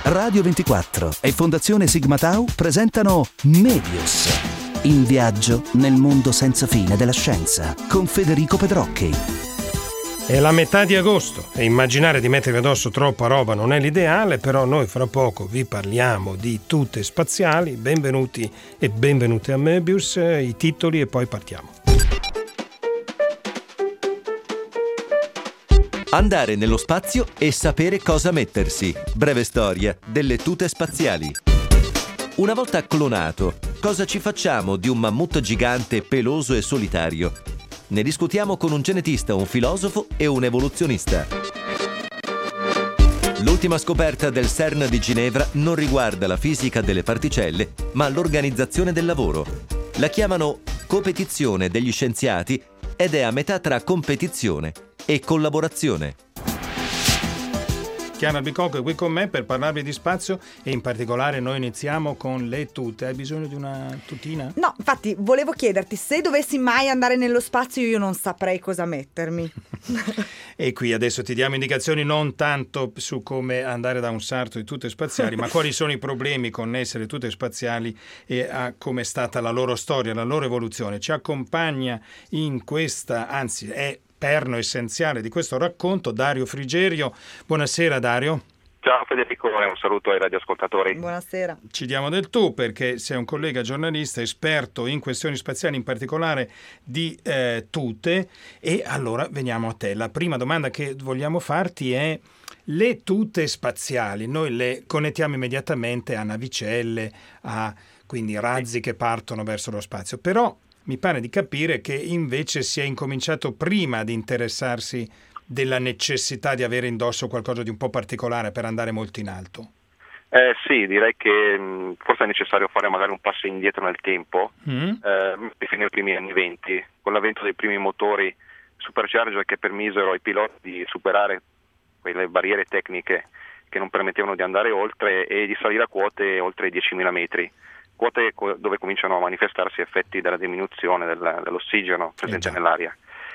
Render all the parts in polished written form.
Radio 24 e Fondazione Sigma Tau presentano Medius. In viaggio nel mondo senza fine della scienza con Federico Pedrocchi. È la metà di agosto e immaginare di mettere addosso troppa roba non è l'ideale, però noi fra poco vi parliamo di tute spaziali. Benvenuti e benvenute a Möbius, i titoli e poi partiamo. Andare nello spazio e sapere cosa mettersi. Breve storia delle tute spaziali. Una volta clonato, cosa ci facciamo di un mammut gigante, peloso e solitario? Ne discutiamo con un genetista, un filosofo e un evoluzionista. L'ultima scoperta del CERN di Ginevra non riguarda la fisica delle particelle, ma l'organizzazione del lavoro. La chiamano competizione degli scienziati ed è a metà tra competizione e collaborazione. Chiara Bicocco è qui con me per parlarvi di spazio e in particolare noi iniziamo con le tute. Hai bisogno di una tutina? No, infatti volevo chiederti, se dovessi mai andare nello spazio io non saprei cosa mettermi. E qui adesso ti diamo indicazioni non tanto su come andare da un sarto di tute spaziali, ma quali sono i problemi connessi alle tute spaziali e a come è stata la loro storia, la loro evoluzione. Ci accompagna in questa, anzi è perno essenziale di questo racconto, Dario Frigerio. Buonasera Dario. Ciao Federico e un saluto ai radioascoltatori. Buonasera. Ci diamo del tu perché sei un collega giornalista esperto in questioni spaziali, in particolare di tute, e allora veniamo a te. La prima domanda che vogliamo farti è: le tute spaziali noi le connettiamo immediatamente a navicelle, a quindi razzi che partono verso lo spazio, però mi pare di capire che invece si è incominciato prima ad interessarsi della necessità di avere indosso qualcosa di un po' particolare per andare molto in alto. Sì, direi che forse è necessario fare magari un passo indietro nel tempo, fino ai primi anni 20, con l'avvento dei primi motori supercharger che permisero ai piloti di superare quelle barriere tecniche che non permettevano di andare oltre e di salire a quote oltre i 10.000 metri. Quote dove cominciano a manifestarsi effetti della diminuzione dell'ossigeno presente nell'aria.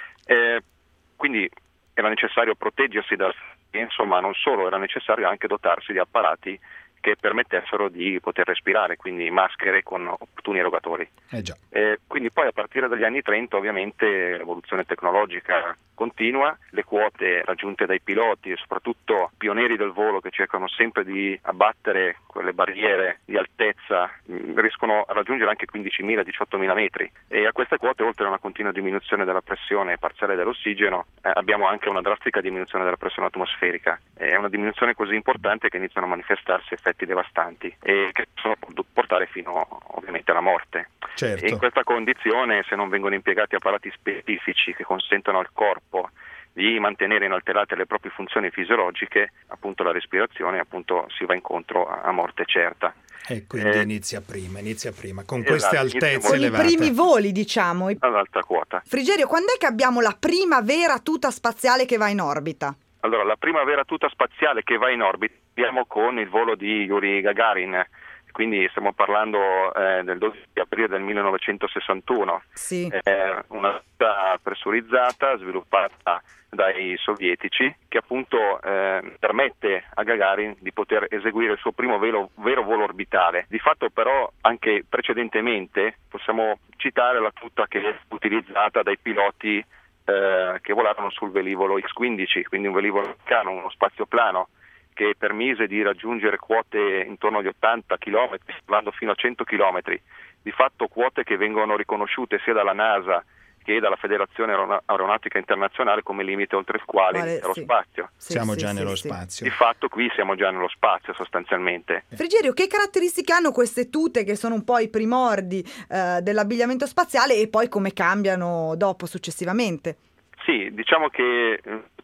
Quindi era necessario proteggersi dal senso, ma non solo, era necessario anche dotarsi di apparati che permettessero di poter respirare, quindi maschere con opportuni erogatori. Già. Quindi poi a partire dagli anni 30 ovviamente l'evoluzione tecnologica continua, le quote raggiunte dai piloti e soprattutto pionieri del volo che cercano sempre di abbattere quelle barriere di altezza riescono a raggiungere anche 15.000-18.000 metri, e a queste quote, oltre a una continua diminuzione della pressione parziale dell'ossigeno, abbiamo anche una drastica diminuzione della pressione atmosferica. È una diminuzione così importante che iniziano a manifestarsi effetti devastanti e che possono portare fino ovviamente alla morte. Certo. E in questa condizione, se non vengono impiegati apparati specifici che consentono al corpo di mantenere inalterate le proprie funzioni fisiologiche, appunto la respirazione, appunto si va incontro a morte certa. E quindi inizia prima, con queste altezze con elevate. I primi voli, diciamo. All'alta quota. Frigerio, quando è che abbiamo la prima vera tuta spaziale che va in orbita? Allora, la prima vera tuta spaziale che va in orbita abbiamo con il volo di Yuri Gagarin, quindi stiamo parlando del 12 aprile del 1961. Sì. Una tuta pressurizzata sviluppata dai sovietici che appunto permette a Gagarin di poter eseguire il suo primo vero volo orbitale. Di fatto però anche precedentemente possiamo citare la tuta che è utilizzata dai piloti che volarono sul velivolo X-15, quindi un velivolo americano, uno spazioplano che permise di raggiungere quote intorno agli 80 km, arrivando fino a 100 km, di fatto quote che vengono riconosciute sia dalla NASA che dalla Federazione Aeronautica Internazionale come limite oltre il quale inizia lo spazio. Siamo già nello spazio. Di fatto qui siamo già nello spazio sostanzialmente. Frigerio, che caratteristiche hanno queste tute che sono un po' i primordi dell'abbigliamento spaziale e poi come cambiano dopo, successivamente? Sì, diciamo che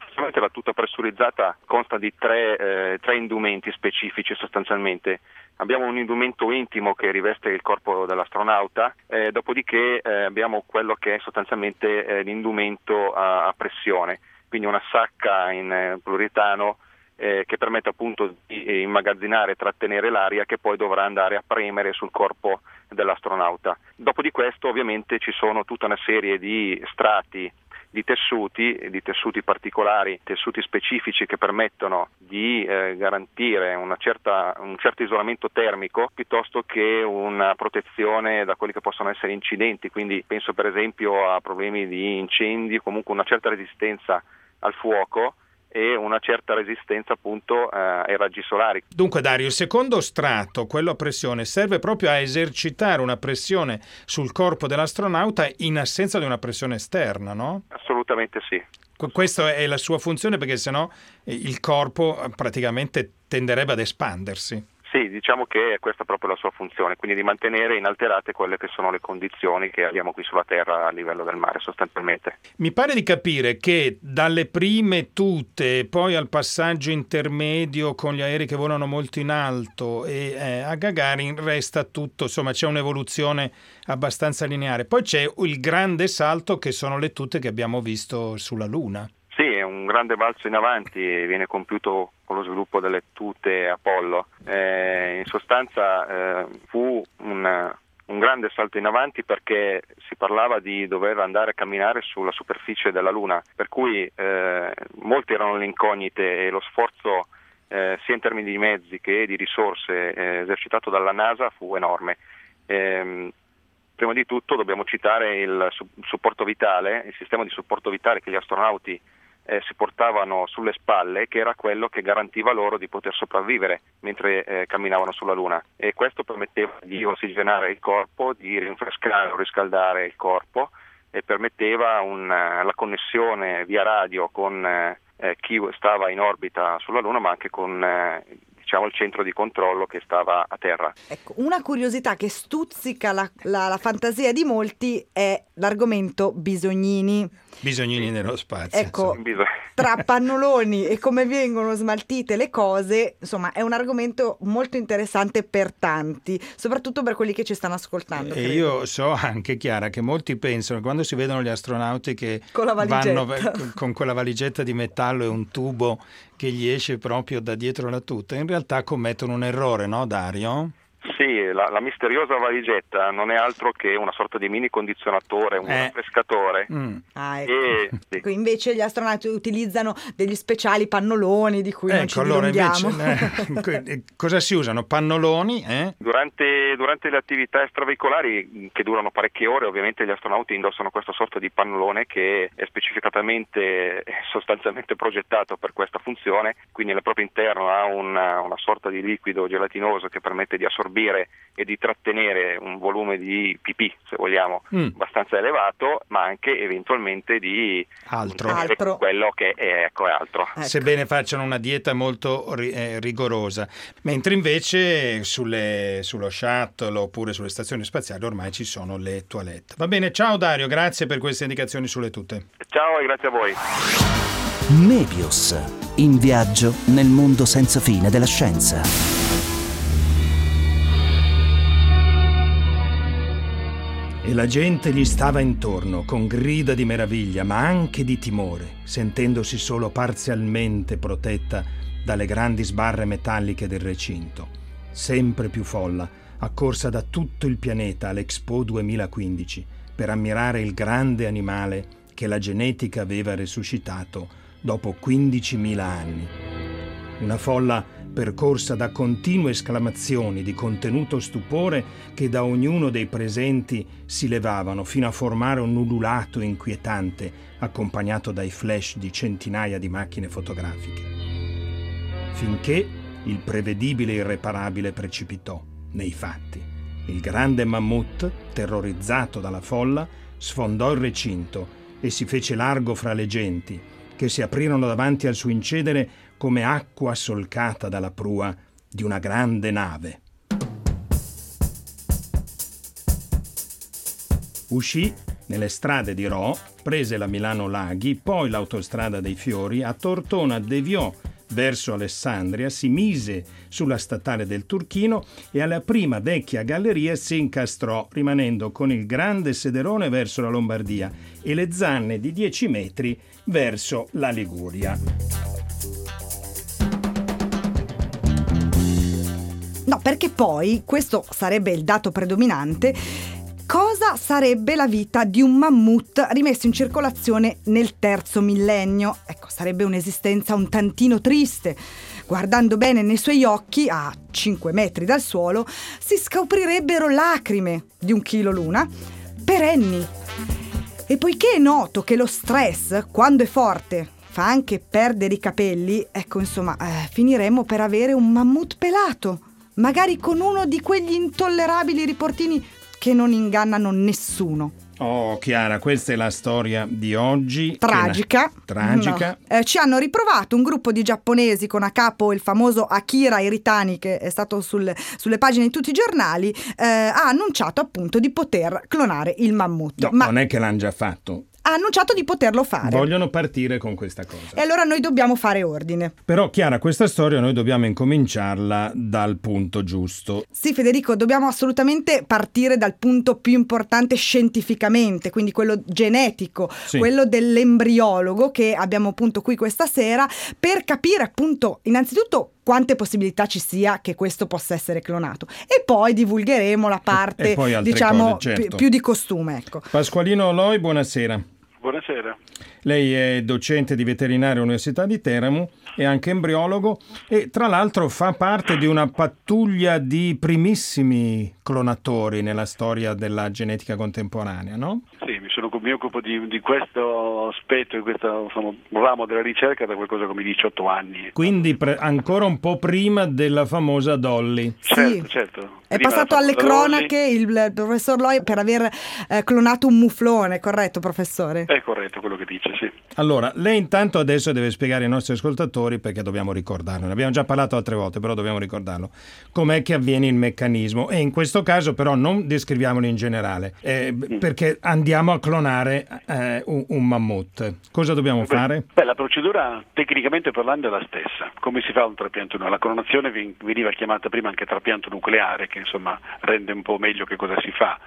la tuta pressurizzata consta di tre indumenti specifici sostanzialmente. Abbiamo un indumento intimo che riveste il corpo dell'astronauta, dopodiché abbiamo quello che è sostanzialmente l'indumento a pressione, quindi una sacca in poliuretano che permette appunto di immagazzinare e trattenere l'aria che poi dovrà andare a premere sul corpo dell'astronauta. Dopo di questo ovviamente ci sono tutta una serie di strati di tessuti particolari, tessuti specifici che permettono di garantire un certo isolamento termico piuttosto che una protezione da quelli che possono essere incidenti, quindi penso per esempio a problemi di incendi, comunque una certa resistenza al fuoco e una certa resistenza appunto ai raggi solari. Dunque Dario, il secondo strato, quello a pressione, serve proprio a esercitare una pressione sul corpo dell'astronauta in assenza di una pressione esterna, no? Assolutamente sì. Questa è la sua funzione, perché sennò il corpo praticamente tenderebbe ad espandersi. Sì, diciamo che è questa proprio la sua funzione, quindi di mantenere inalterate quelle che sono le condizioni che abbiamo qui sulla Terra a livello del mare sostanzialmente. Mi pare di capire che dalle prime tute, poi al passaggio intermedio con gli aerei che volano molto in alto e a Gagarin resta tutto, insomma c'è un'evoluzione abbastanza lineare. Poi c'è il grande salto che sono le tute che abbiamo visto sulla Luna. Sì, è un grande balzo in avanti, viene compiuto con lo sviluppo delle tute Apollo. In sostanza fu un grande salto in avanti perché si parlava di dover andare a camminare sulla superficie della Luna, per cui molte erano le incognite e lo sforzo sia in termini di mezzi che di risorse esercitato dalla NASA fu enorme. Prima di tutto dobbiamo citare il supporto vitale, il sistema di supporto vitale che gli astronauti si portavano sulle spalle, che era quello che garantiva loro di poter sopravvivere mentre camminavano sulla Luna, e questo permetteva di ossigenare il corpo, di rinfrescare o riscaldare il corpo e permetteva la connessione via radio con chi stava in orbita sulla Luna, ma anche con il centro di controllo che stava a terra. Ecco, una curiosità che stuzzica la fantasia di molti è l'argomento bisognini. Bisognini nello spazio. Ecco, tra pannoloni e come vengono smaltite le cose, insomma, è un argomento molto interessante per tanti, soprattutto per quelli che ci stanno ascoltando. E io so anche, Chiara, che molti pensano, quando si vedono gli astronauti che con la valigetta, vanno con quella valigetta di metallo e un tubo che gli esce proprio da dietro la tuta, in realtà commettono un errore, no Dario? Sì, la misteriosa valigetta non è altro che una sorta di mini condizionatore, un raffrescatore. Ecco. Invece gli astronauti utilizzano degli speciali pannoloni di cui non ci dilunghiamo. Invece, cosa si usano? Pannoloni? Durante le attività extraveicolari, che durano parecchie ore, ovviamente gli astronauti indossano questa sorta di pannolone che è specificatamente, sostanzialmente progettato per questa funzione, quindi al proprio interno ha una sorta di liquido gelatinoso che permette di assorbire e di trattenere un volume di pipì, se vogliamo, abbastanza elevato, ma anche eventualmente di altro. Quello che è altro. Ecco. Sebbene facciano una dieta molto rigorosa, mentre invece sullo shuttle oppure sulle stazioni spaziali ormai ci sono le toilette. Va bene, ciao Dario, grazie per queste indicazioni sulle tute. Ciao e grazie a voi. Mebius, in viaggio nel mondo senza fine della scienza. E la gente gli stava intorno con grida di meraviglia, ma anche di timore, sentendosi solo parzialmente protetta dalle grandi sbarre metalliche del recinto. Sempre più folla, accorsa da tutto il pianeta all'Expo 2015 per ammirare il grande animale che la genetica aveva resuscitato dopo 15.000 anni. Una folla percorsa da continue esclamazioni di contenuto stupore che da ognuno dei presenti si levavano fino a formare un ululato inquietante accompagnato dai flash di centinaia di macchine fotografiche. Finché il prevedibile irreparabile precipitò nei fatti. Il grande mammut, terrorizzato dalla folla, sfondò il recinto e si fece largo fra le genti, che si aprirono davanti al suo incedere come acqua solcata dalla prua di una grande nave. Uscì nelle strade di Rho, prese la Milano Laghi, poi l'autostrada dei Fiori, a Tortona deviò verso Alessandria, si mise sulla statale del Turchino e alla prima vecchia galleria si incastrò, rimanendo con il grande sederone verso la Lombardia e le zanne di 10 metri verso la Liguria. No, perché poi, questo sarebbe il dato predominante, cosa Cosa sarebbe la vita di un mammut rimesso in circolazione nel 3° millennio? Ecco, sarebbe un'esistenza un tantino triste. Guardando bene nei suoi occhi, a 5 metri dal suolo, si scoprirebbero lacrime di 1 chilo l'una, perenni. E poiché è noto che lo stress, quando è forte, fa anche perdere i capelli, ecco, insomma, finiremo per avere un mammut pelato, magari con uno di quegli intollerabili riportini che non ingannano nessuno. Oh, Chiara, questa è la storia di oggi. Tragica. Tragica. No. Ci hanno riprovato un gruppo di giapponesi con a capo il famoso Akira Iritani, che è stato sulle pagine di tutti i giornali, ha annunciato appunto di poter clonare il mammut. No, ma non è che l'hanno già fatto. Ha annunciato di poterlo fare. Vogliono partire con questa cosa. E allora noi dobbiamo fare ordine. Però, Chiara, questa storia noi dobbiamo incominciarla dal punto giusto. Sì, Federico, dobbiamo assolutamente partire dal punto più importante scientificamente, quindi quello genetico, Sì. quello dell'embriologo che abbiamo appunto qui questa sera, per capire appunto innanzitutto quante possibilità ci sia che questo possa essere clonato, e poi divulgheremo la parte, E poi altre diciamo, cose, certo. più di costume, ecco. Pasqualino Oloi, buonasera. Buonasera. Lei è docente di veterinaria all'Università di Teramo, è anche embriologo e tra l'altro fa parte di una pattuglia di primissimi clonatori nella storia della genetica contemporanea, no? Sì, mi occupo di questo aspetto, di questo ramo della ricerca da qualcosa come 18 anni. Quindi ancora un po' prima della famosa Dolly. Sì. Certo. È Prima passato la alle famosa cronache il professor Loi per aver clonato un muflone, corretto professore? È corretto quello che dice, sì. Allora, lei intanto adesso deve spiegare ai nostri ascoltatori, perché dobbiamo ricordarlo, ne abbiamo già parlato altre volte, però dobbiamo ricordarlo, com'è che avviene il meccanismo, e in questo caso però non descriviamolo in generale, perché andiamo a clonare un mammut. Cosa dobbiamo fare? Beh, la procedura tecnicamente parlando è la stessa. Come si fa un trapianto? La clonazione veniva chiamata prima anche trapianto nucleare, che insomma rende un po' meglio che cosa si fa.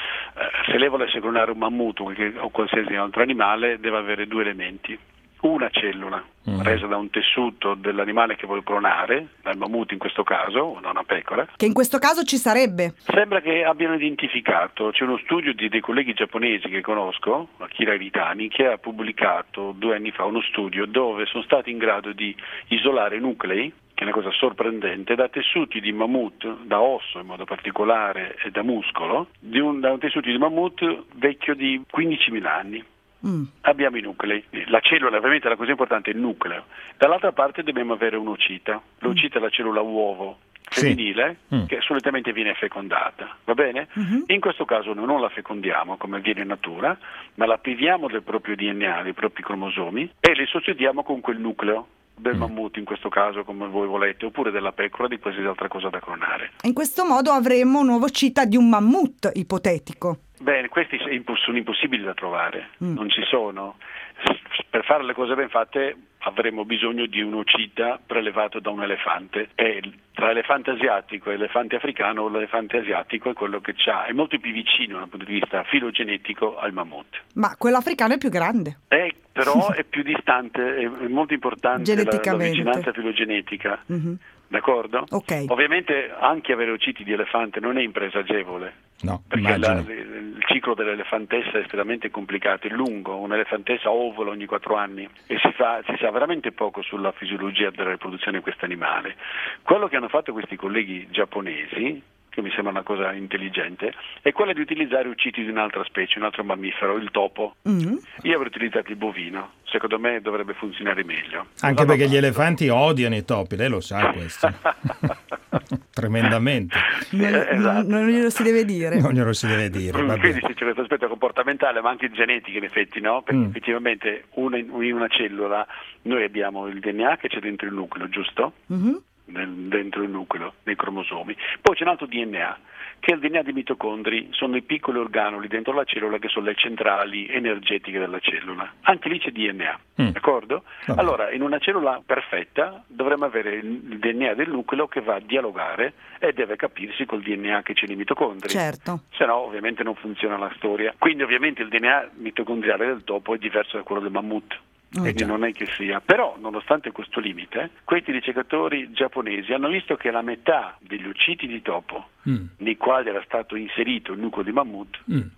Se lei volesse clonare un mammut o qualsiasi altro animale, deve avere 2 elementi. Una cellula resa da un tessuto dell'animale che vuole clonare, dal mammut in questo caso, o da una pecora. Che in questo caso ci sarebbe. Sembra che abbiano identificato, c'è uno studio dei colleghi giapponesi che conosco, Akira Iritani, che ha pubblicato 2 anni fa uno studio dove sono stati in grado di isolare nuclei, che è una cosa sorprendente, da tessuti di mammut, da osso in modo particolare e da muscolo, da un tessuto di mammut vecchio di 15.000 anni. Abbiamo i nuclei, la cellula, ovviamente la cosa importante è il nucleo. Dall'altra parte dobbiamo avere un'ocita. L'ocita è la cellula uovo femminile, che solitamente viene fecondata, va bene? In questo caso noi non la fecondiamo come avviene in natura, ma la priviamo del proprio DNA, dei propri cromosomi, e le sostituiamo con quel nucleo del mammut in questo caso, come voi volete, oppure della pecora, di qualsiasi altra cosa da clonare. In questo modo avremo un nuovo cita di un mammut ipotetico. Bene, questi sono impossibili da trovare, non ci sono. Per fare le cose ben fatte avremo bisogno di un ocita prelevato da un elefante, e tra l'elefante asiatico e l'elefante africano, l'elefante asiatico è quello che è molto più vicino dal punto di vista filogenetico al mammut. Ma quello africano è più grande. Però è più distante, è molto importante la vicinanza filogenetica. D'accordo? Ok. Ovviamente anche avere ociti di elefante non è impresa agevole. No, perché immagino. il ciclo dell'elefantessa è estremamente complicato, è lungo. Un'elefantessa ovola ogni 4 anni e si sa veramente poco sulla fisiologia della riproduzione di questo animale. Quello che hanno fatto questi colleghi giapponesi, che mi sembra una cosa intelligente, è quella di utilizzare ucciti di un'altra specie, un altro mammifero, il topo. Io avrei utilizzato il bovino, secondo me dovrebbe funzionare meglio. Anche perché gli elefanti odiano i topi, lei lo sa questo. Tremendamente. Esatto. Non glielo si deve dire. Non glielo si deve dire. Va Quindi bene. c'è questo aspetto comportamentale, ma anche genetico in effetti, no? Perché effettivamente in una cellula noi abbiamo il DNA che c'è dentro il nucleo, giusto? Dentro il nucleo, nei cromosomi. Poi c'è un altro DNA, che è il DNA dei mitocondri, sono i piccoli organuli dentro la cellula che sono le centrali energetiche della cellula. Anche lì c'è DNA, d'accordo? Vabbè. Allora, in una cellula perfetta dovremmo avere il DNA del nucleo che va a dialogare e deve capirsi col DNA che c'è nei mitocondri. Certo. Se no, ovviamente non funziona la storia. Quindi ovviamente il DNA mitocondriale del topo è diverso da quello del mammut. quindi non è che sia. Però, nonostante questo limite, questi ricercatori giapponesi hanno visto che la metà degli uccidi di topo nei quali era stato inserito il nucleo di mammut,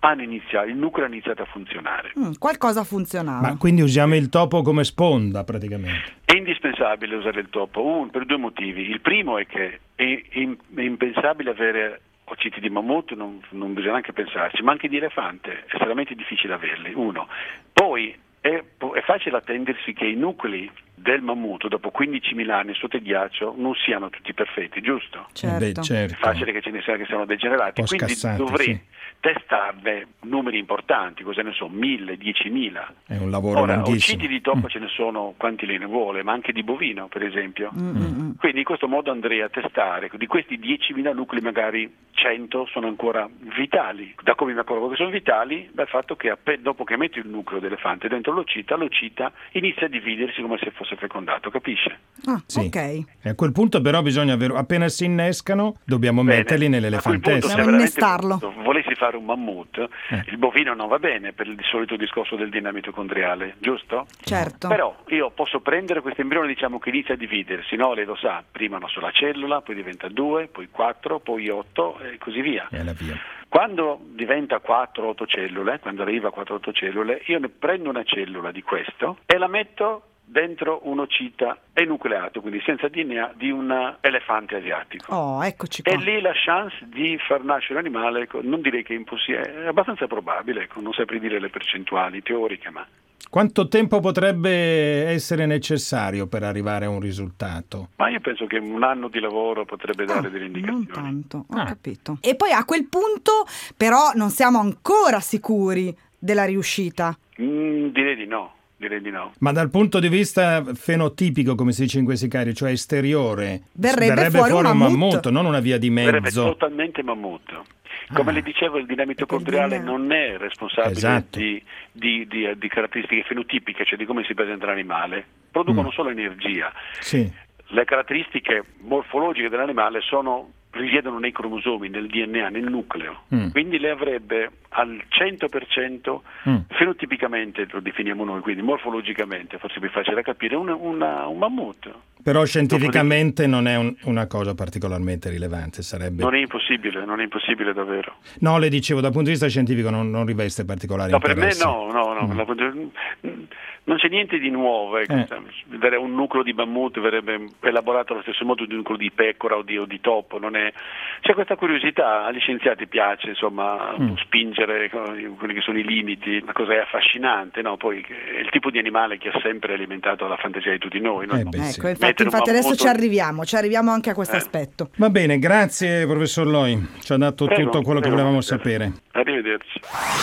il nucleo ha iniziato a funzionare. Qualcosa funzionava. Ma quindi usiamo il topo come sponda praticamente? È indispensabile usare il topo, per 2 motivi. Il primo è che è impensabile avere occiti di mammut, non bisogna neanche pensarci, ma anche di elefante, è estremamente difficile averli, uno. Poi è facile attendersi che i nuclei del mammut dopo 15.000 anni sotto il ghiaccio non siano tutti perfetti, giusto? Certo. Certo. È facile che ce ne siano che siano degenerati, quindi scassati, dovrei testarne numeri importanti, cosa ne so, 1.000, 10.000. È un lavoro lunghissimo. Occiti di topo ce ne sono quanti ne vuole, ma anche di bovino, per esempio. Quindi in questo modo andrei a testare. Di questi 10.000 nuclei magari 100 sono ancora vitali. Da come mi accorgo che sono vitali? Dal fatto che dopo che metto il nucleo d'elefante dentro l'occita inizia a dividersi come se fosse fecondato, capisce? Sì. Ok. E a quel punto però bisogna appena si innescano dobbiamo metterli nell'elefantessa. Dobbiamo innestarlo. Volessi fare un mammut, il bovino non va bene per il solito discorso del dinamo mitocondriale, giusto? Certo. Però io posso prendere questo embrione, diciamo, che inizia a dividersi, no? Lei lo sa, prima una sola cellula, poi diventa 2, poi 4, poi 8 e così via. E alla via. Quando diventa 4-8 cellule, quando arriva a 4-8 cellule, io ne prendo una cellula di questo e la metto dentro un occita enucleato, quindi senza DNA, di un elefante asiatico. Oh, eccoci qua. E lì la chance di far nascere un animale, non direi che è impossibile, è abbastanza probabile, non saprei dire le percentuali teoriche, ma... Quanto tempo potrebbe essere necessario per arrivare a un risultato? Ma io penso che un anno di lavoro potrebbe dare delle indicazioni. Non tanto, ho capito. E poi a quel punto però non siamo ancora sicuri della riuscita. Direi di no. Ma dal punto di vista fenotipico, come si dice in questi casi, cioè esteriore, verrebbe fuori un mammut, non una via di mezzo. Verrebbe totalmente mammut. Come le dicevo, il dinamo mitocondriale non è responsabile di caratteristiche fenotipiche, cioè di come si presenta l'animale. Producono solo energia. Sì. Le caratteristiche morfologiche dell'animale risiedono nei cromosomi, nel DNA, nel nucleo. Quindi le avrebbe al 100% fenotipicamente, lo definiamo noi, quindi morfologicamente, forse più facile da capire, un mammut. Però scientificamente non è una cosa particolarmente rilevante, sarebbe... Non è impossibile davvero. No, le dicevo, dal punto di vista scientifico non riveste particolare interesse. Per me no. Non c'è niente di nuovo. Vedere un nucleo di mammut verrebbe elaborato allo stesso modo di un nucleo di pecora o di topo. C'è questa curiosità, agli scienziati piace spingere quelli che sono i limiti, la cosa è affascinante, no? Poi è il tipo di animale che ha sempre alimentato la fantasia di tutti noi. Ecco, infatti adesso ci arriviamo anche a questo aspetto. Va bene, grazie professor Loi, ci ha dato tutto quello che volevamo sapere. Arrivederci.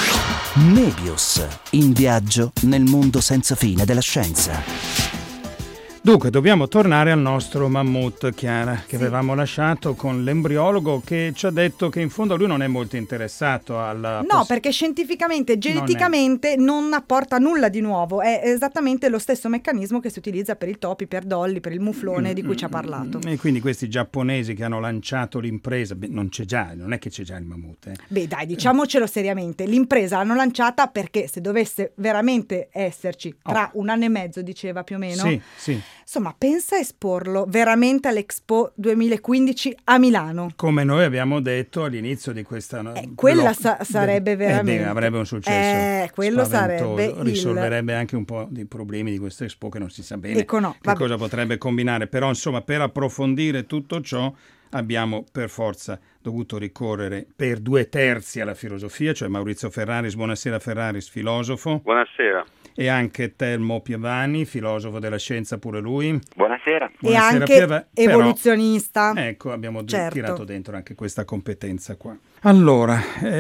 Nebius, in viaggio nel mondo senza fine della scienza. Dunque, dobbiamo tornare al nostro mammut, Chiara, che avevamo lasciato con l'embriologo che ci ha detto che in fondo lui non è molto interessato alla... No, perché scientificamente, geneticamente non apporta nulla di nuovo, è esattamente lo stesso meccanismo che si utilizza per il topi, per Dolly, per il muflone di cui ci ha parlato. E quindi questi giapponesi che hanno lanciato l'impresa, non è che c'è già il mammut. Beh dai, diciamocelo seriamente, l'impresa l'hanno lanciata perché se dovesse veramente esserci tra un anno e mezzo, diceva più o meno... Sì. Insomma, pensa a esporlo veramente all'Expo 2015 a Milano. Come noi abbiamo detto all'inizio di questa... quella sarebbe veramente... avrebbe un successo quello spaventoso. sarebbe risolverebbe anche un po' di problemi di questa Expo che non si sa bene cosa potrebbe combinare. Però, insomma, per approfondire tutto ciò abbiamo per forza dovuto ricorrere per 2/3 alla filosofia, cioè Maurizio Ferraris. Buonasera Ferraris, filosofo. Buonasera. E anche Telmo Pievani, filosofo della scienza pure lui. Buonasera. E anche evoluzionista. Ecco, abbiamo tirato dentro anche questa competenza qua. Allora,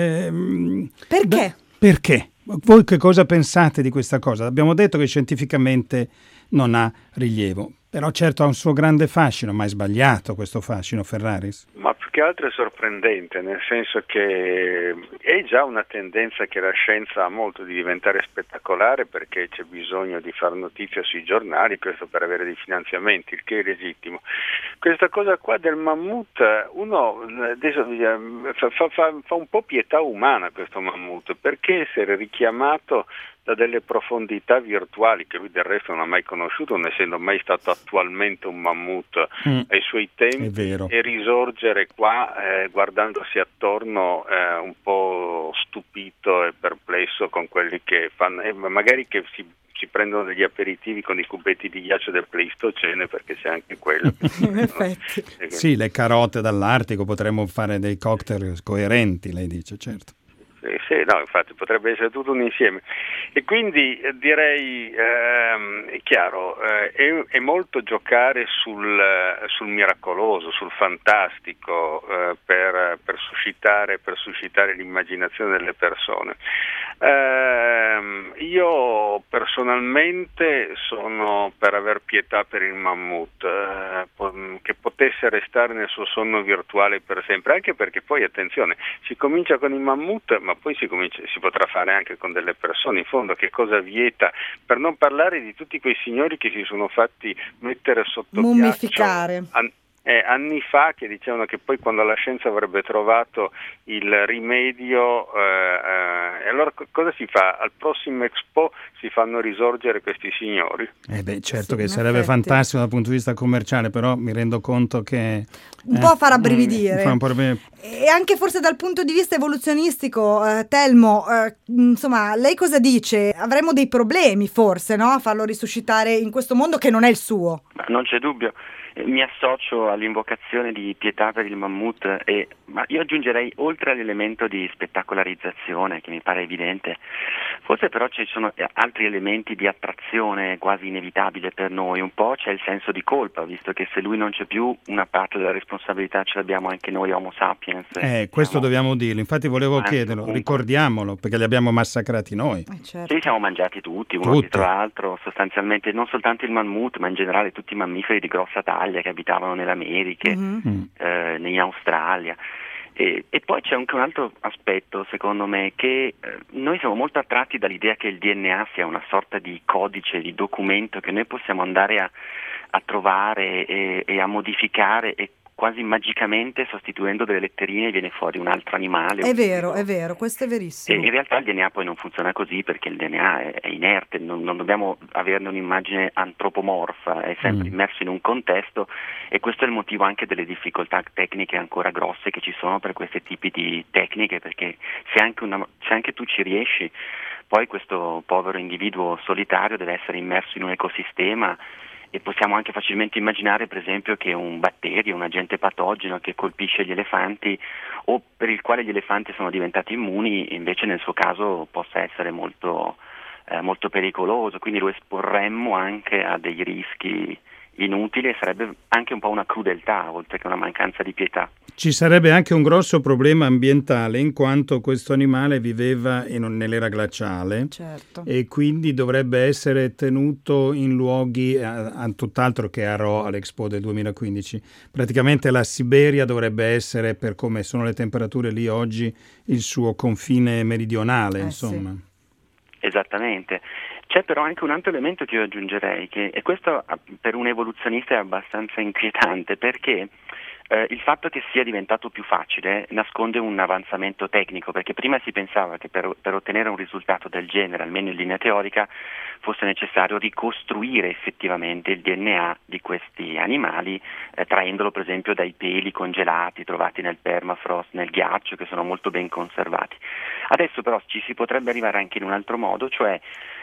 perché? Perché? Voi che cosa pensate di questa cosa? Abbiamo detto che scientificamente non ha rilievo, però certo ha un suo grande fascino, ma è sbagliato questo fascino, Ferraris? Ma più che altro è sorprendente, nel senso che è già una tendenza che la scienza ha molto di diventare spettacolare, perché c'è bisogno di far notizia sui giornali, questo per avere dei finanziamenti, il che è legittimo. Questa cosa qua del mammut, uno adesso fa un po' pietà umana questo mammut, perché essere richiamato da delle profondità virtuali che lui del resto non ha mai conosciuto, non essendo mai stato attualmente un mammut ai suoi tempi, e risorgere qua guardandosi attorno un po' stupito e perplesso con quelli che fanno, magari che si prendono degli aperitivi con i cubetti di ghiaccio del Pleistocene, perché c'è anche quello. In effetti. Sì, le carote dall'Artico, potremmo fare dei cocktail coerenti, lei dice, certo. Sì, no, infatti potrebbe essere tutto un insieme. E quindi direi, è chiaro, è molto giocare sul miracoloso, sul fantastico, per suscitare l'immaginazione delle persone. Io personalmente sono per aver pietà per il mammut, che potesse restare nel suo sonno virtuale per sempre, anche perché poi, attenzione, si comincia con i mammut, ma poi si potrà fare anche con delle persone. In fondo, che cosa vieta? Per non parlare di tutti quei signori che si sono fatti mettere sotto mummificare anni fa, che dicevano che poi, quando la scienza avrebbe trovato il rimedio, e allora cosa si fa? Al prossimo Expo si fanno risorgere questi signori. Certo, sì, che sarebbe fantastico dal punto di vista commerciale, però mi rendo conto che un po' farà brividire. E anche forse dal punto di vista evoluzionistico, Telmo, insomma, lei cosa dice? Avremo dei problemi forse, no? A farlo risuscitare in questo mondo che non è il suo. Non c'è dubbio. Mi associo all'invocazione di pietà per il mammut, ma io aggiungerei, oltre all'elemento di spettacolarizzazione che mi pare evidente, forse però ci sono altri elementi di attrazione quasi inevitabile per noi. Un po' c'è il senso di colpa, visto che se lui non c'è più, una parte della responsabilità ce l'abbiamo anche noi Homo sapiens. Questo dobbiamo dirlo, infatti volevo chiederlo, ricordiamolo, perché li abbiamo massacrati noi. Certo. Sì, siamo mangiati tutti, uno dietro l'altro, sostanzialmente, non soltanto il mammut, ma in generale tutti i mammiferi di grossa taglia che abitavano nelle Americhe, in Australia. E poi c'è anche un altro aspetto, secondo me, che noi siamo molto attratti dall'idea che il DNA sia una sorta di codice, di documento che noi possiamo andare a trovare e a modificare, e quasi magicamente, sostituendo delle letterine, viene fuori un altro animale. È vero, questo è verissimo. E in realtà il DNA poi non funziona così, perché il DNA è inerte, non dobbiamo averne un'immagine antropomorfa, è sempre immerso in un contesto, e questo è il motivo anche delle difficoltà tecniche ancora grosse che ci sono per questi tipi di tecniche, perché se anche tu ci riesci, poi questo povero individuo solitario deve essere immerso in un ecosistema. E possiamo anche facilmente immaginare, per esempio, che un batterio, un agente patogeno che colpisce gli elefanti, o per il quale gli elefanti sono diventati immuni, invece nel suo caso possa essere molto pericoloso, quindi lo esporremmo anche a dei rischi inutili, e sarebbe anche un po' una crudeltà, oltre che una mancanza di pietà. Ci sarebbe anche un grosso problema ambientale, in quanto questo animale viveva nell'era glaciale, certo, e quindi dovrebbe essere tenuto in luoghi tutt'altro che all'Expo del 2015. Praticamente la Siberia dovrebbe essere, per come sono le temperature lì oggi, il suo confine meridionale, insomma. Sì. Esattamente. C'è però anche un altro elemento che io aggiungerei, e questo per un evoluzionista è abbastanza inquietante, perché il fatto che sia diventato più facile nasconde un avanzamento tecnico, perché prima si pensava che per ottenere un risultato del genere, almeno in linea teorica, fosse necessario ricostruire effettivamente il DNA di questi animali, traendolo per esempio dai peli congelati trovati nel permafrost, nel ghiaccio, che sono molto ben conservati. Adesso però ci si potrebbe arrivare anche in un altro modo, cioè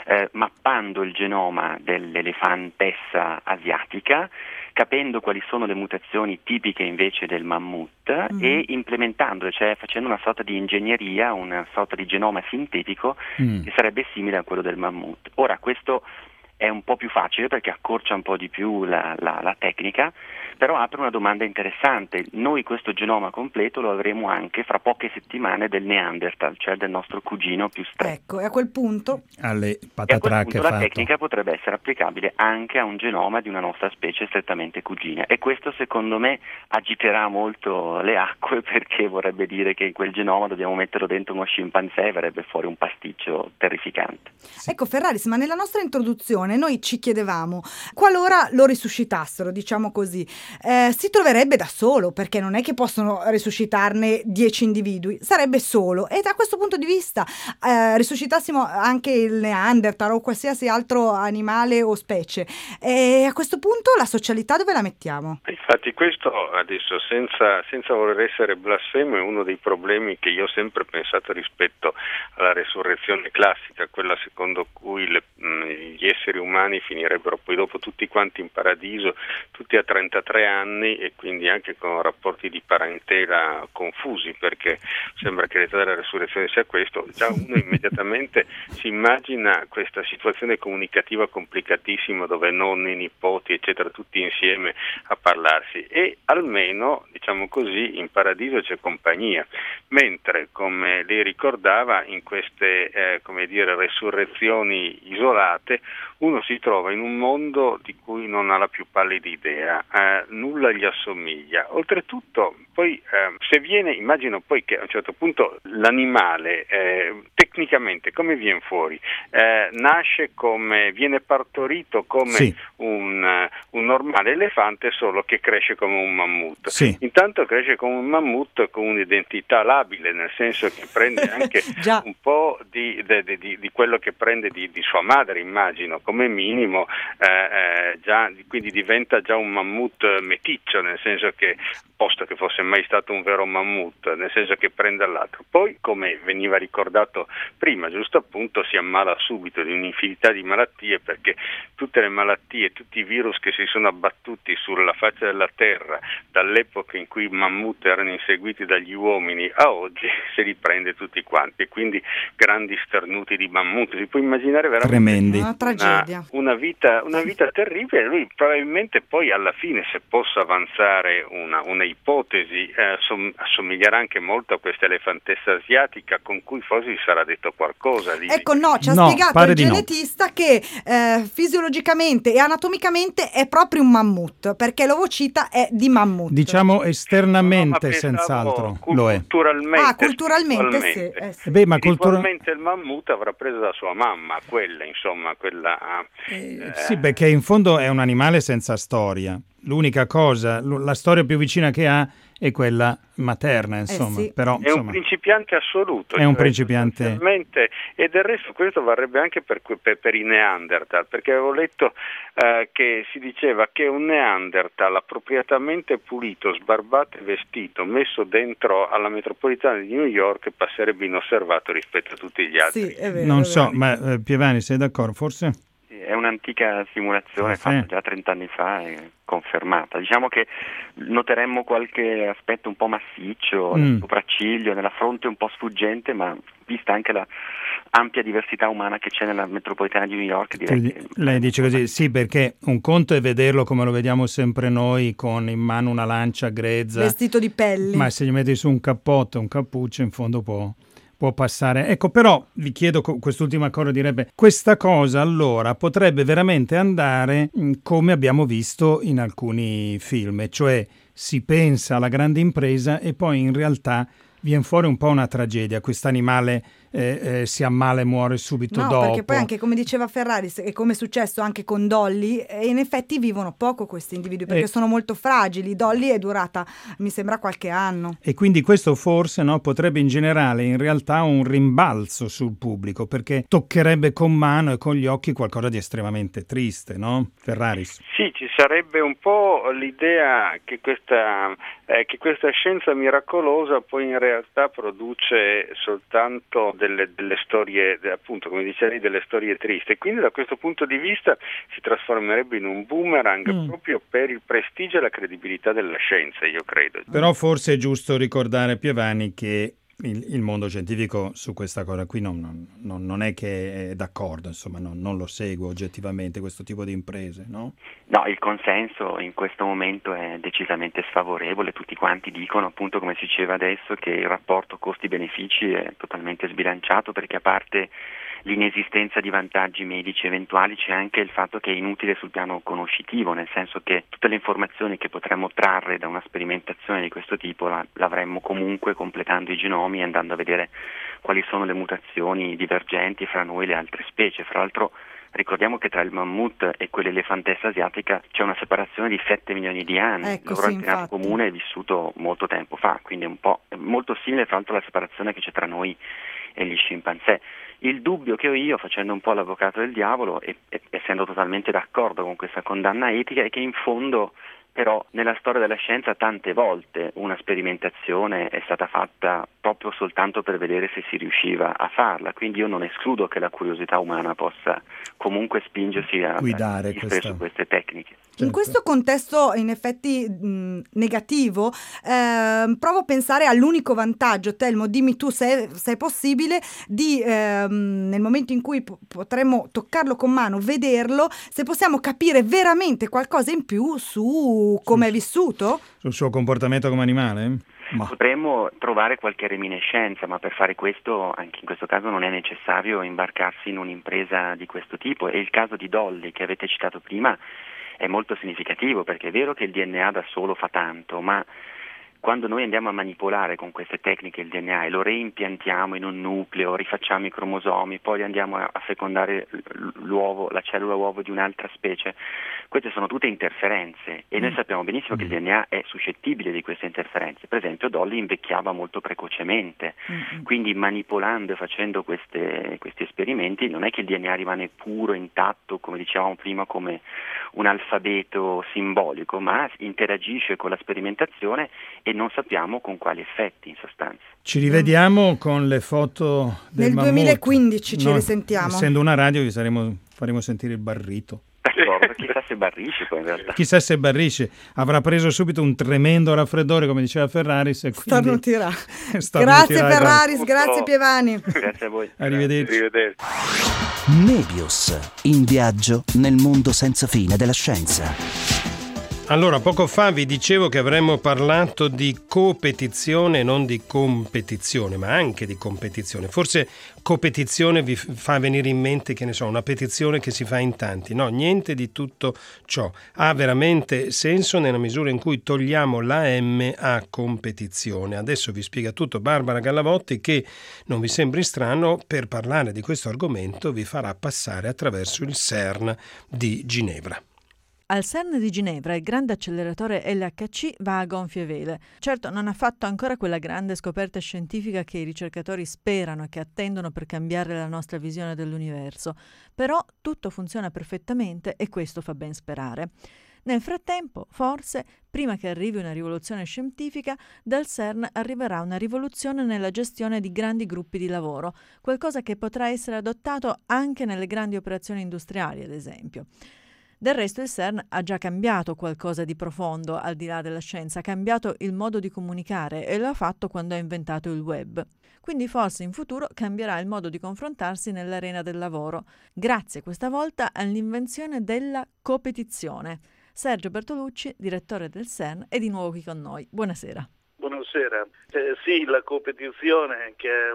mappando il genoma dell'elefantessa asiatica, capendo quali sono le mutazioni tipiche invece del mammut, e implementandole, cioè facendo una sorta di ingegneria, una sorta di genoma sintetico che sarebbe simile a quello del mammut. Ora, questo è un po' più facile perché accorcia un po' di più la tecnica, però apre una domanda interessante. Noi questo genoma completo lo avremo anche fra poche settimane del Neanderthal, cioè del nostro cugino più stretto. Ecco, e a quel punto alle patatracche la tecnica potrebbe essere applicabile anche a un genoma di una nostra specie strettamente cugina, e questo secondo me agiterà molto le acque, perché vorrebbe dire che in quel genoma dobbiamo metterlo dentro uno scimpanzé e verrebbe fuori un pasticcio terrificante. Ecco, Ferraris, ma nella nostra introduzione noi ci chiedevamo, qualora lo risuscitassero, diciamo così, si troverebbe da solo, perché non è che possono risuscitarne 10 individui, sarebbe solo. E da questo punto di vista risuscitassimo anche il Neanderthal o qualsiasi altro animale o specie, e a questo punto la socialità dove la mettiamo? Infatti questo adesso, senza voler essere blasfemo, è uno dei problemi che io ho sempre pensato rispetto alla resurrezione classica, quella secondo cui gli esseri umani finirebbero poi dopo tutti quanti in paradiso, tutti a 33 anni e quindi anche con rapporti di parentela confusi, perché sembra che l'età della resurrezione sia questo. Già uno immediatamente si immagina questa situazione comunicativa complicatissima dove nonni, nipoti eccetera tutti insieme a parlarsi, e almeno diciamo così in paradiso c'è compagnia, mentre come lei ricordava in queste resurrezioni isolate uno si trova in un mondo di cui non ha la più pallida idea, nulla gli assomiglia. Oltretutto poi immagino poi che a un certo punto l'animale tecnicamente come viene fuori? Nasce viene partorito come sì, un normale elefante, solo che cresce come un mammut. sì. Intanto cresce come un mammut con un'identità labile, nel senso che prende anche un po' di quello che prende di sua madre, immagino, come minimo, quindi diventa già un mammut meticcio, nel senso che, posto che fosse mai stato un vero mammut, nel senso che prende all'altro. Poi, come veniva ricordato prima, giusto appunto, si ammala subito di un'infinità di malattie, perché tutte le malattie, tutti i virus che si sono abbattuti sulla faccia della terra dall'epoca in cui i mammut erano inseguiti dagli uomini a oggi, se li prende tutti quanti, e quindi grandi sternuti di mammut. Si può immaginare veramente tremendi, una tragedia, una vita terribile. Lui probabilmente poi alla fine, se posso avanzare una ipotesi, assomiglierà anche molto a questa elefantessa asiatica con cui forse si sarà detto qualcosa. Ecco, ci ha spiegato il genetista che fisiologicamente e anatomicamente è proprio un mammut, perché l'ovocita è di mammut. Diciamo esternamente, senz'altro lo è. Culturalmente sì. Ma culturalmente il mammut avrà preso da sua mamma, quella. Sì, perché in fondo è un animale senza storia. L'unica cosa, la storia più vicina che ha è quella materna, insomma. Sì. Però, è un principiante assoluto. È un principiante. E del resto questo varrebbe anche per i Neanderthal, perché avevo letto che si diceva che un Neanderthal appropriatamente pulito, sbarbato e vestito, messo dentro alla metropolitana di New York, passerebbe inosservato rispetto a tutti gli altri. Sì, è vero, non è so, vero. ma Pievani, sei d'accordo? Forse? È un'antica simulazione fatta già 30 anni fa e confermata. Diciamo che noteremmo qualche aspetto un po' massiccio nel sopracciglio, nella fronte un po' sfuggente, ma vista anche la ampia diversità umana che c'è nella metropolitana di New York, direi che lei dice così, sì, perché un conto è vederlo come lo vediamo sempre noi, con in mano una lancia grezza, vestito di pelli, ma se gli metti su un cappotto, un cappuccio, in fondo può passare. Ecco, però vi chiedo, quest'ultima cosa direbbe, questa cosa allora potrebbe veramente andare come abbiamo visto in alcuni film, cioè si pensa alla grande impresa e poi in realtà viene fuori un po' una tragedia, quest'animale si ammala e muore subito dopo. Perché poi anche, come diceva Ferraris, e come è successo anche con Dolly, in effetti vivono poco questi individui, perché sono molto fragili. Dolly è durata, mi sembra, qualche anno. E quindi questo forse potrebbe ingenerare in realtà un rimbalzo sul pubblico, perché toccherebbe con mano e con gli occhi qualcosa di estremamente triste, no? Ferraris? Sì, ci sarebbe un po' l'idea che questa scienza miracolosa poi in realtà produce soltanto delle storie, appunto, come dicevi, delle storie tristi, e quindi da questo punto di vista si trasformerebbe in un boomerang proprio per il prestigio e la credibilità della scienza, io credo. Però forse è giusto ricordare, Pievani, che il mondo scientifico su questa cosa qui non è che è d'accordo, insomma, non lo segue oggettivamente questo tipo di imprese, no? No, il consenso in questo momento è decisamente sfavorevole. Tutti quanti dicono, appunto, come si diceva adesso, che il rapporto costi-benefici è totalmente sbilanciato, perché a parte l'inesistenza di vantaggi medici eventuali c'è anche il fatto che è inutile sul piano conoscitivo, nel senso che tutte le informazioni che potremmo trarre da una sperimentazione di questo tipo l'avremmo comunque completando i genomi e andando a vedere quali sono le mutazioni divergenti fra noi e le altre specie. Fra l'altro Ricordiamo che tra il mammut e quell'elefantessa asiatica c'è una separazione di 7 milioni di anni. Ecco, il loro antenato infatti. comune è vissuto molto tempo fa, quindi è molto simile fra l'altro alla separazione che c'è tra noi e gli scimpanzé. Il dubbio che ho io, facendo un po' l'avvocato del diavolo e essendo totalmente d'accordo con questa condanna etica, è che in fondo però nella storia della scienza tante volte una sperimentazione è stata fatta proprio soltanto per vedere se si riusciva a farla, quindi io non escludo che la curiosità umana possa comunque spingersi a guidare su queste tecniche. In questo contesto in effetti negativo, provo a pensare all'unico vantaggio, Telmo, dimmi tu se è possibile, di nel momento in cui potremmo toccarlo con mano, vederlo, se possiamo capire veramente qualcosa in più su come è vissuto? Sul suo comportamento come animale? Potremmo trovare qualche reminiscenza, ma per fare questo, anche in questo caso, non è necessario imbarcarsi in un'impresa di questo tipo. E il caso di Dolly, che avete citato prima, è molto significativo, perché è vero che il DNA da solo fa tanto, ma quando noi andiamo a manipolare con queste tecniche il DNA e lo reimpiantiamo in un nucleo, rifacciamo i cromosomi, poi andiamo a fecondare l'uovo, la cellula uovo di un'altra specie, queste sono tutte interferenze e noi sappiamo benissimo che il DNA è suscettibile di queste interferenze. Per esempio Dolly invecchiava molto precocemente, quindi manipolando e facendo questi esperimenti non è che il DNA rimane puro, intatto, come dicevamo prima, come un alfabeto simbolico, ma interagisce con la sperimentazione e non sappiamo con quali effetti, in sostanza. Ci rivediamo con le foto del nel mammut. 2015 ci risentiamo. Essendo una radio faremo sentire il barrito. D'accordo, chissà se barrisce poi in realtà. Chissà se barrisce, avrà preso subito un tremendo raffreddore, come diceva Ferraris. Starnutirà. Grazie Ferraris, grazie Pievani. Grazie a voi. Arrivederci. Nebius, in viaggio nel mondo senza fine della scienza. Allora, poco fa vi dicevo che avremmo parlato di competizione, non di competizione, ma anche di competizione. Forse competizione vi fa venire in mente, che ne so, una petizione che si fa in tanti. No, niente di tutto ciò. Ha veramente senso nella misura in cui togliamo la M a competizione. Adesso vi spiega tutto Barbara Gallavotti, che, non vi sembri strano, per parlare di questo argomento vi farà passare attraverso il CERN di Ginevra. Al CERN di Ginevra il grande acceleratore LHC va a gonfie vele. Certo, non ha fatto ancora quella grande scoperta scientifica che i ricercatori sperano e che attendono per cambiare la nostra visione dell'universo, però tutto funziona perfettamente e questo fa ben sperare. Nel frattempo, forse, prima che arrivi una rivoluzione scientifica, dal CERN arriverà una rivoluzione nella gestione di grandi gruppi di lavoro, qualcosa che potrà essere adottato anche nelle grandi operazioni industriali, ad esempio. Del resto il CERN ha già cambiato qualcosa di profondo al di là della scienza, ha cambiato il modo di comunicare e lo ha fatto quando ha inventato il web. Quindi forse in futuro cambierà il modo di confrontarsi nell'arena del lavoro, grazie questa volta all'invenzione della competizione. Sergio Bertolucci, direttore del CERN, è di nuovo qui con noi. Buonasera. Buonasera. Sì, la competizione, che è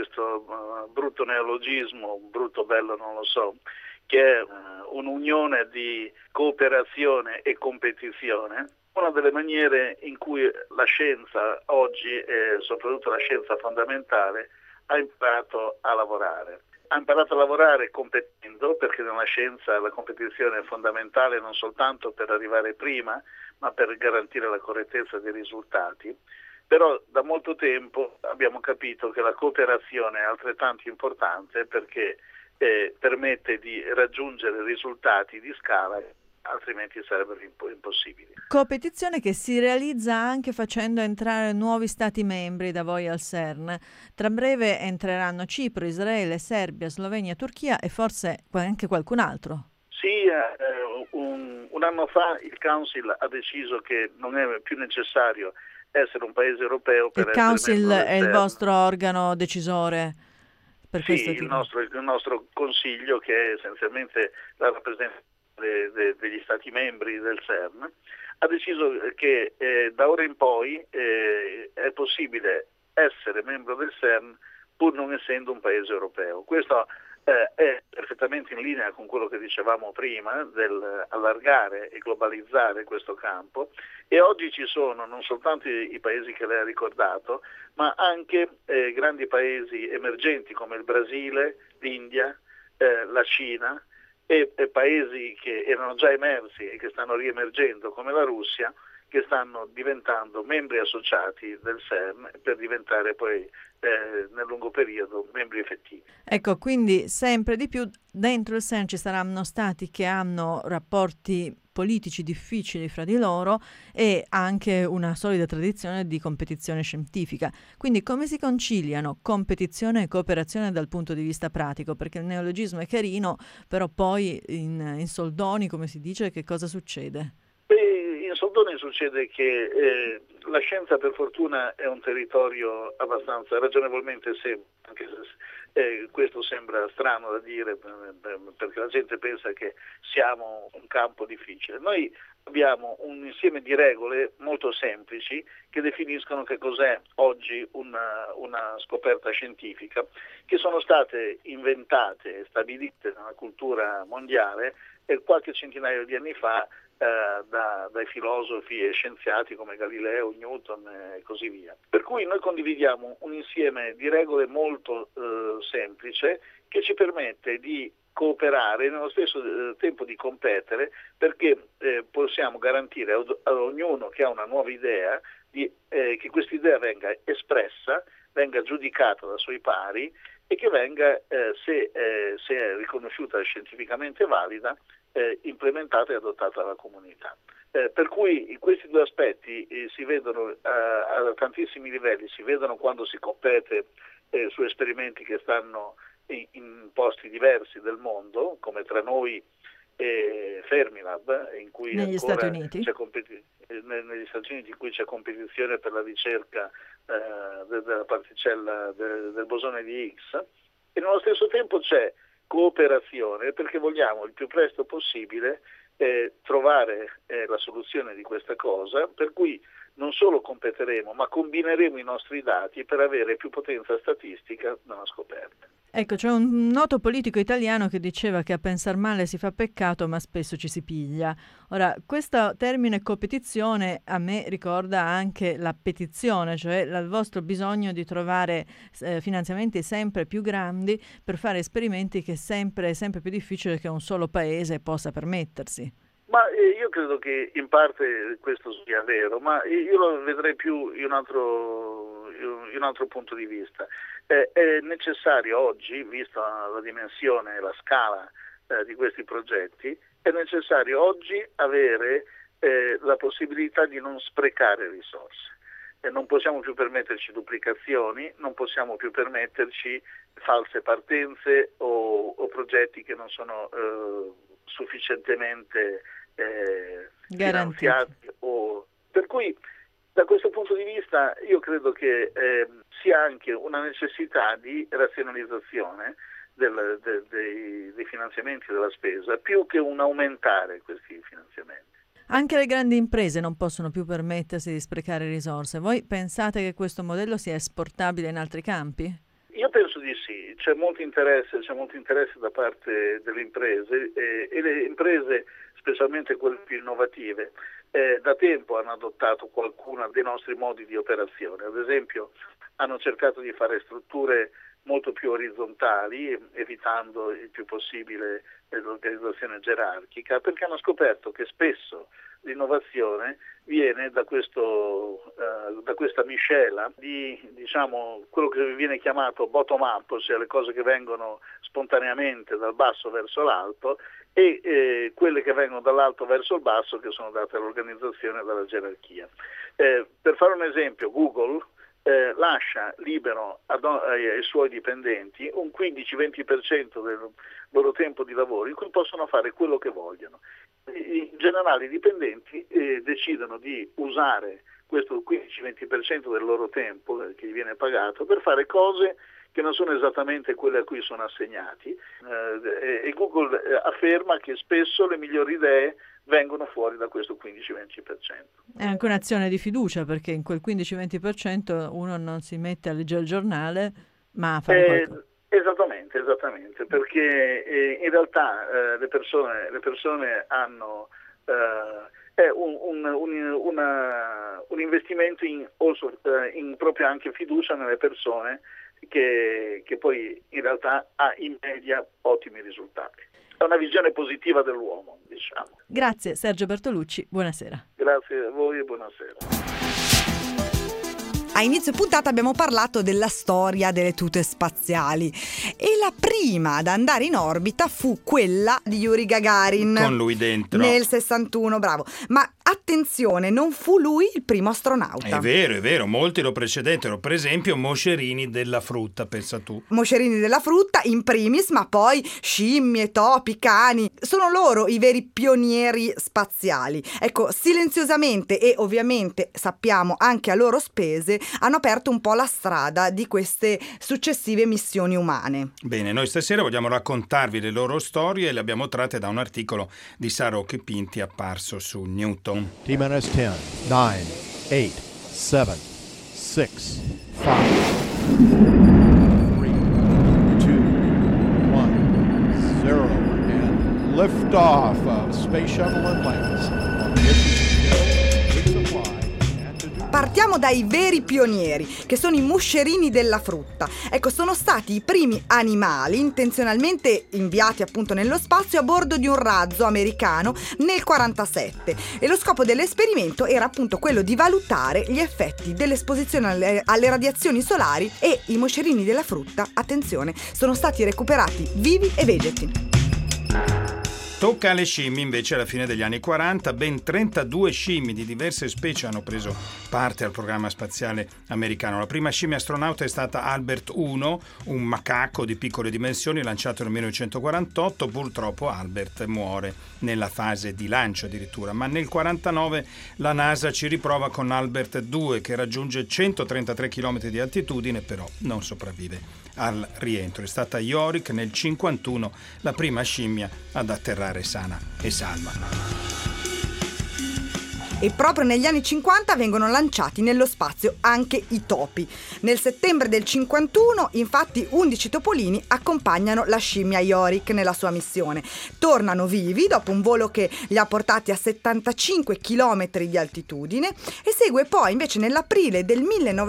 questo brutto neologismo, brutto bello non lo so, che è un'unione di cooperazione e competizione, una delle maniere in cui la scienza oggi, e soprattutto la scienza fondamentale, ha imparato a lavorare. Ha imparato a lavorare competendo, perché nella scienza la competizione è fondamentale non soltanto per arrivare prima, ma per garantire la correttezza dei risultati. Però da molto tempo abbiamo capito che la cooperazione è altrettanto importante, perché permette di raggiungere risultati di scala, altrimenti sarebbero impossibili. Competizione che si realizza anche facendo entrare nuovi stati membri da voi al CERN. Tra breve entreranno Cipro, Israele, Serbia, Slovenia, Turchia e forse anche qualcun altro. Sì, un anno fa il Council ha deciso che non è più necessario essere un paese europeo per essere membro del CERN. Il Council è il vostro organo decisore? Sì, il nostro consiglio, che è essenzialmente la rappresentanza degli stati membri del CERN, ha deciso che da ora in poi è possibile essere membro del CERN pur non essendo un paese europeo. Questo è perfettamente in linea con quello che dicevamo prima del allargare e globalizzare questo campo, e oggi ci sono non soltanto i paesi che lei ha ricordato, ma anche grandi paesi emergenti come il Brasile, l'India, la Cina e paesi che erano già emersi e che stanno riemergendo come la Russia, che stanno diventando membri associati del CERN per diventare poi nel lungo periodo membri effettivi. Ecco, quindi sempre di più dentro il CERN ci saranno stati che hanno rapporti politici difficili fra di loro e anche una solida tradizione di competizione scientifica. Quindi come si conciliano competizione e cooperazione dal punto di vista pratico? Perché il neologismo è carino, però poi in soldoni, come si dice, che cosa succede? In soldoni succede che la scienza, per fortuna, è un territorio abbastanza ragionevolmente semplice, anche se questo sembra strano da dire perché la gente pensa che siamo un campo difficile. Noi abbiamo un insieme di regole molto semplici che definiscono che cos'è oggi una scoperta scientifica, che sono state inventate e stabilite nella cultura mondiale qualche centinaio di anni fa dai filosofi e scienziati come Galileo, Newton e così via. Per cui noi condividiamo un insieme di regole molto semplice che ci permette di cooperare e nello stesso tempo di competere, perché possiamo garantire ad ognuno che ha una nuova idea che questa idea venga espressa, venga giudicata da suoi pari e che venga, se è riconosciuta scientificamente valida, implementata e adottata dalla comunità. Per cui questi due aspetti si vedono a tantissimi livelli, si vedono quando si compete su esperimenti che stanno in posti diversi del mondo, come tra noi e Fermilab, in cui negli Stati Uniti negli Stati Uniti, in cui c'è competizione per la ricerca della particella del bosone di Higgs, e nello stesso tempo c'è cooperazione perché vogliamo il più presto possibile trovare la soluzione di questa cosa, per cui non solo competeremo, ma combineremo i nostri dati per avere più potenza statistica nella scoperta. Ecco, c'è un noto politico italiano che diceva che a pensar male si fa peccato, ma spesso ci si piglia. Ora, questo termine competizione a me ricorda anche la petizione, cioè il vostro bisogno di trovare finanziamenti sempre più grandi per fare esperimenti che è sempre più difficile che un solo paese possa permettersi. Ma io credo che in parte questo sia vero, ma io lo vedrei più in un altro punto di vista. È necessario oggi, vista la dimensione e la scala di questi progetti, è necessario oggi avere la possibilità di non sprecare risorse. Non possiamo più permetterci duplicazioni, non possiamo più permetterci false partenze o progetti che non sono sufficientemente finanziati. Per cui da questo punto di vista io credo che sia anche una necessità di razionalizzazione dei finanziamenti della spesa, più che un aumentare questi finanziamenti. Anche le grandi imprese non possono più permettersi di sprecare risorse. Voi pensate che questo modello sia esportabile in altri campi? Io penso di sì, c'è molto interesse da parte delle imprese e le imprese, specialmente quelle più innovative, da tempo hanno adottato qualcuno dei nostri modi di operazione. Ad esempio hanno cercato di fare strutture molto più orizzontali, evitando il più possibile l'organizzazione gerarchica, perché hanno scoperto che spesso l'innovazione viene da questa miscela di, diciamo, quello che viene chiamato bottom up, ossia le cose che vengono spontaneamente dal basso verso l'alto, e quelle che vengono dall'alto verso il basso, che sono date all'organizzazione e dalla gerarchia. Per fare un esempio, Google lascia libero ai suoi dipendenti un 15-20% del loro tempo di lavoro in cui possono fare quello che vogliono. In generale i dipendenti decidono di usare questo 15-20% del loro tempo che gli viene pagato per fare cose che non sono esattamente quelle a cui sono assegnati, e Google afferma che spesso le migliori idee vengono fuori da questo 15-20%. È anche un'azione di fiducia, perché in quel 15-20% uno non si mette a leggere il giornale, ma a fare qualcosa. Esattamente, perché in realtà le persone hanno un investimento in proprio anche fiducia nelle persone che poi in realtà ha in media ottimi risultati. una visione positiva dell'uomo, diciamo. Grazie Sergio Bertolucci, buonasera. Grazie a voi e buonasera. A inizio puntata abbiamo parlato della storia delle tute spaziali e la prima ad andare in orbita fu quella di Yuri Gagarin. Con lui dentro. Nel 61, bravo. Ma attenzione, non fu lui il primo astronauta. È vero, molti lo precedettero, per esempio Moscerini della frutta, pensa tu. Moscerini della frutta in primis, ma poi scimmie, topi, cani, sono loro i veri pionieri spaziali. Ecco, silenziosamente e ovviamente sappiamo anche a loro spese, hanno aperto un po' la strada di queste successive missioni umane. Bene, noi stasera vogliamo raccontarvi le loro storie e le abbiamo tratte da un articolo di Sara Occhipinti apparso su Newton. T-10, 9, 8, 7, 6, 5, 4, 3, 2, 1, 0, and liftoff of Space Shuttle Atlantis on the mission supply. Partiamo dai veri pionieri, che sono i moscerini della frutta. Ecco, sono stati i primi animali intenzionalmente inviati appunto nello spazio a bordo di un razzo americano nel 47 e lo scopo dell'esperimento era appunto quello di valutare gli effetti dell'esposizione alle radiazioni solari e i moscerini della frutta, attenzione, sono stati recuperati vivi e vegeti. Tocca alle scimmie invece alla fine degli anni 40, ben 32 scimmie di diverse specie hanno preso parte al programma spaziale americano. La prima scimmia astronauta è stata Albert 1, un macaco di piccole dimensioni lanciato nel 1948. Purtroppo Albert muore nella fase di lancio addirittura, ma nel 49 la NASA ci riprova con Albert 2 che raggiunge 133 km di altitudine, però non sopravvive al rientro. È stata Yorick nel 51 la prima scimmia ad atterrare sana e salva. E proprio negli anni 50 vengono lanciati nello spazio anche i topi. Nel settembre del 51, infatti, 11 topolini accompagnano la scimmia Yorick nella sua missione. Tornano vivi dopo un volo che li ha portati a 75 km di altitudine e segue poi invece nell'aprile del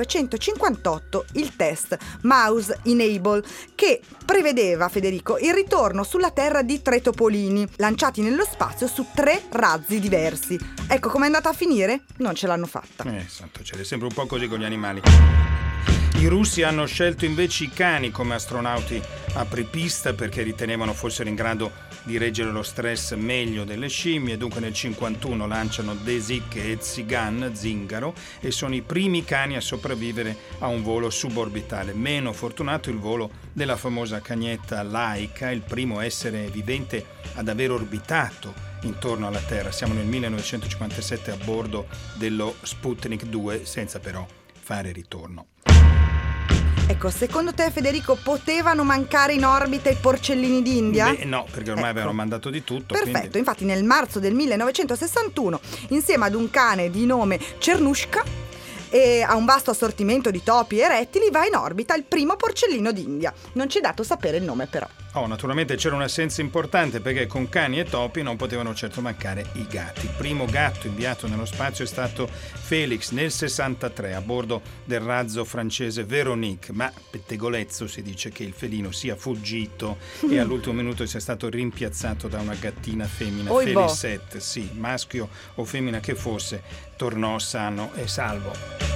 1958 il test Mouse Enable che prevedeva, Federico, il ritorno sulla Terra di 3 topolini lanciati nello spazio su 3 razzi diversi. Ecco com'è andata a finire? Non ce l'hanno fatta. Santo cielo, è sempre un po' così con gli animali. I russi hanno scelto invece i cani come astronauti apripista perché ritenevano fossero in grado di reggere lo stress meglio delle scimmie. Dunque nel 51 lanciano Desik e Tsigan, Zingaro, e sono i primi cani a sopravvivere a un volo suborbitale. Meno fortunato il volo della famosa cagnetta Laika, il primo essere vivente ad aver orbitato intorno alla Terra. Siamo nel 1957 a bordo dello Sputnik 2 senza però fare ritorno. Ecco, secondo te, Federico, potevano mancare in orbita i porcellini d'India? Beh, no, perché ormai avevano mandato di tutto. Perfetto, quindi... infatti nel marzo del 1961, insieme ad un cane di nome Cernushka e a un vasto assortimento di topi e rettili, va in orbita il primo porcellino d'India. Non ci è dato sapere il nome però. Naturalmente c'era un'assenza importante perché con cani e topi non potevano certo mancare i gatti. Il primo gatto inviato nello spazio è stato Felix nel 63 a bordo del razzo francese Véronique, ma pettegolezzo si dice che il felino sia fuggito e all'ultimo minuto sia stato rimpiazzato da una gattina femmina. Felicette, sì, maschio o femmina che fosse, tornò sano e salvo.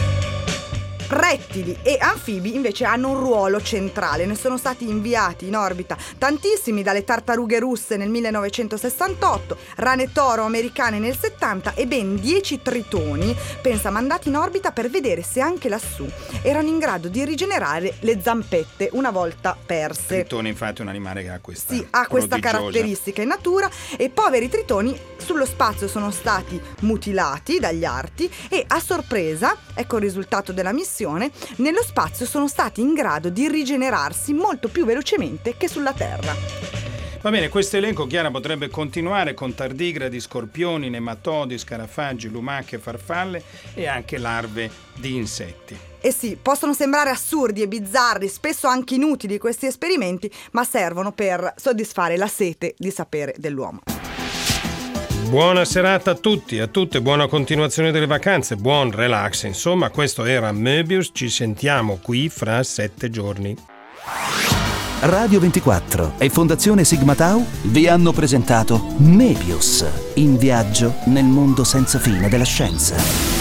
Rettili e anfibi invece hanno un ruolo centrale, ne sono stati inviati in orbita tantissimi, dalle tartarughe russe nel 1968, rane toro americane nel 70 e ben 10 tritoni, pensa, mandati in orbita per vedere se anche lassù erano in grado di rigenerare le zampette una volta perse. Il tritone infatti è un animale che ha questa, ha questa caratteristica in natura, e poveri tritoni sullo spazio sono stati mutilati dagli arti e a sorpresa, ecco il risultato della missione, nello spazio sono stati in grado di rigenerarsi molto più velocemente che sulla Terra. Va bene, questo elenco, Chiara, potrebbe continuare con tardigradi, scorpioni, nematodi, scarafaggi, lumache, farfalle e anche larve di insetti. E sì, possono sembrare assurdi e bizzarri, spesso anche inutili questi esperimenti, ma servono per soddisfare la sete di sapere dell'uomo. Buona serata a tutti e a tutte, buona continuazione delle vacanze, buon relax. Insomma, questo era Möbius, ci sentiamo qui fra 7 giorni. Radio 24 e Fondazione Sigma Tau vi hanno presentato Mebius, in viaggio nel mondo senza fine della scienza.